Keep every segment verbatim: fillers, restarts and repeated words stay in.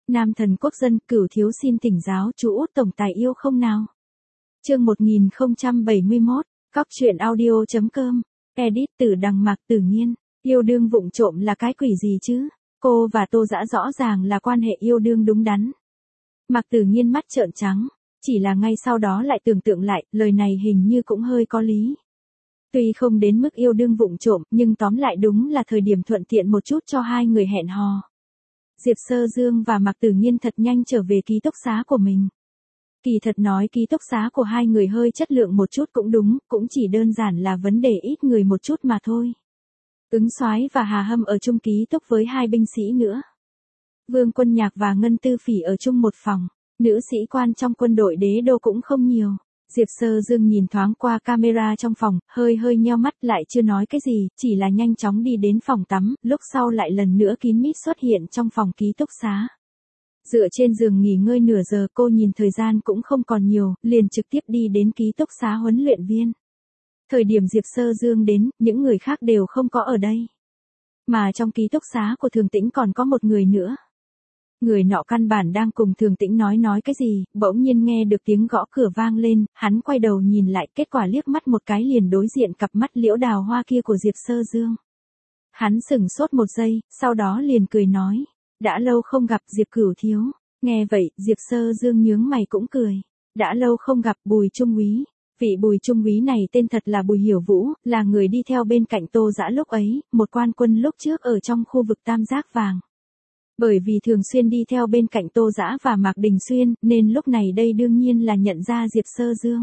Nam thần quốc dân, Cửu thiếu xin thỉnh giáo chú út tổng tài yêu không nào? Chương một nghìn không trăm bảy mươi mốt, Cóc truyện audio chấm com, edit từ đằng Mạc Tử Nghiên, yêu đương vụng trộm là cái quỷ gì chứ? Cô và Tô Dã rõ ràng là quan hệ yêu đương đúng đắn. Mạc Tử Nghiên mắt trợn trắng, chỉ là ngay sau đó lại tưởng tượng lại, lời này hình như cũng hơi có lý. Tuy không đến mức yêu đương vụng trộm, nhưng tóm lại đúng là thời điểm thuận tiện một chút cho hai người hẹn hò. Diệp Sơ Dương và Mạc Tử Nghiên thật nhanh trở về ký túc xá của mình. Kỳ thật nói ký túc xá của hai người hơi chất lượng một chút cũng đúng, cũng chỉ đơn giản là vấn đề ít người một chút mà thôi. Ứng Soái và Hà Hâm ở chung ký túc với hai binh sĩ nữa. Vương Quân Nhạc và Ngân Tư Phỉ ở chung một phòng, nữ sĩ quan trong quân đội đế đô cũng không nhiều. Diệp Sơ Dương nhìn thoáng qua camera trong phòng, hơi hơi nheo mắt lại chưa nói cái gì, chỉ là nhanh chóng đi đến phòng tắm, lúc sau lại lần nữa kín mít xuất hiện trong phòng ký túc xá. Dựa trên giường nghỉ ngơi nửa giờ, cô nhìn thời gian cũng không còn nhiều, liền trực tiếp đi đến ký túc xá huấn luyện viên. Thời điểm Diệp Sơ Dương đến, những người khác đều không có ở đây. Mà trong ký túc xá của Thường Tĩnh còn có một người nữa. Người nọ căn bản đang cùng Thường Tĩnh nói nói cái gì, bỗng nhiên nghe được tiếng gõ cửa vang lên, hắn quay đầu nhìn lại, kết quả liếc mắt một cái liền đối diện cặp mắt liễu đào hoa kia của Diệp Sơ Dương. Hắn sững sốt một giây, sau đó liền cười nói, đã lâu không gặp Diệp Cửu thiếu. Nghe vậy, Diệp Sơ Dương nhướng mày cũng cười, đã lâu không gặp Bùi Trung úy. Vị Bùi Trung úy này tên thật là Bùi Hiểu Vũ, là người đi theo bên cạnh Tô Dã lúc ấy, một quan quân lúc trước ở trong khu vực Tam Giác Vàng. Bởi vì thường xuyên đi theo bên cạnh Tô Dã và Mạc Đình Xuyên, nên lúc này đây đương nhiên là nhận ra Diệp Sơ Dương.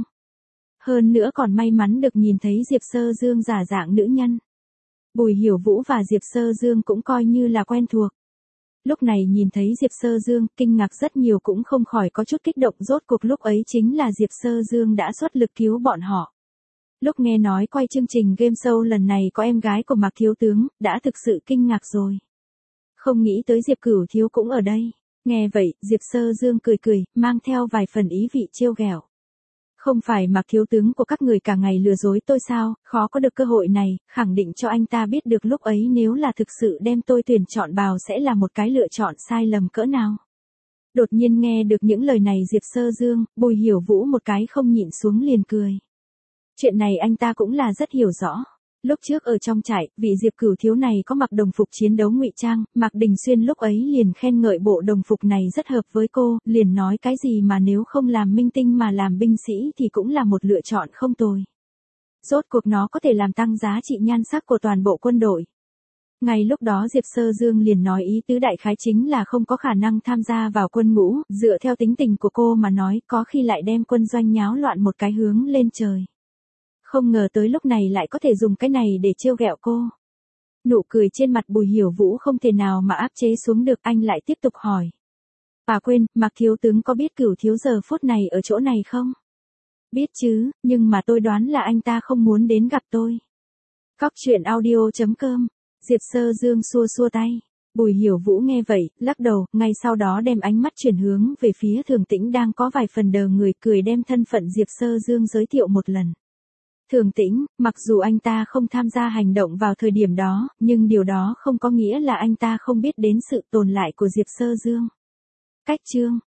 Hơn nữa còn may mắn được nhìn thấy Diệp Sơ Dương giả dạng nữ nhân. Bùi Hiểu Vũ và Diệp Sơ Dương cũng coi như là quen thuộc. Lúc này nhìn thấy Diệp Sơ Dương, kinh ngạc rất nhiều cũng không khỏi có chút kích động, rốt cuộc lúc ấy chính là Diệp Sơ Dương đã xuất lực cứu bọn họ. Lúc nghe nói quay chương trình game show lần này có em gái của Mạc thiếu tướng, đã thực sự kinh ngạc rồi. Không nghĩ tới Diệp Cửu thiếu cũng ở đây. Nghe vậy, Diệp Sơ Dương cười cười, mang theo vài phần ý vị trêu ghẹo. Không phải Mạc thiếu tướng của các người cả ngày lừa dối tôi sao, khó có được cơ hội này, khẳng định cho anh ta biết được lúc ấy nếu là thực sự đem tôi tuyển chọn vào sẽ là một cái lựa chọn sai lầm cỡ nào. Đột nhiên nghe được những lời này Diệp Sơ Dương, Bùi Hiểu Vũ một cái không nhịn xuống liền cười. Chuyện này anh ta cũng là rất hiểu rõ. Lúc trước ở trong trại, vị Diệp Cửu thiếu này có mặc đồng phục chiến đấu ngụy trang, Mạc Đình Xuyên lúc ấy liền khen ngợi bộ đồng phục này rất hợp với cô, liền nói cái gì mà nếu không làm minh tinh mà làm binh sĩ thì cũng là một lựa chọn không tồi. Rốt cuộc nó có thể làm tăng giá trị nhan sắc của toàn bộ quân đội. Ngay lúc đó Diệp Sơ Dương liền nói ý tứ đại khái chính là không có khả năng tham gia vào quân ngũ, dựa theo tính tình của cô mà nói có khi lại đem quân doanh nháo loạn một cái hướng lên trời. Không ngờ tới lúc này lại có thể dùng cái này để trêu ghẹo cô. Nụ cười trên mặt Bùi Hiểu Vũ không thể nào mà áp chế xuống được, anh lại tiếp tục hỏi. À quên, Mạc thiếu tướng có biết Cửu thiếu giờ phút này ở chỗ này không? Biết chứ, nhưng mà tôi đoán là anh ta không muốn đến gặp tôi. Cóc truyện audio chấm com, Diệp Sơ Dương xua xua tay. Bùi Hiểu Vũ nghe vậy, lắc đầu, ngay sau đó đem ánh mắt chuyển hướng về phía Thường Tĩnh đang có vài phần đờ người, cười đem thân phận Diệp Sơ Dương giới thiệu một lần. Thường Tĩnh, mặc dù anh ta không tham gia hành động vào thời điểm đó, nhưng điều đó không có nghĩa là anh ta không biết đến sự tồn tại của Diệp Sơ Dương. Cách chương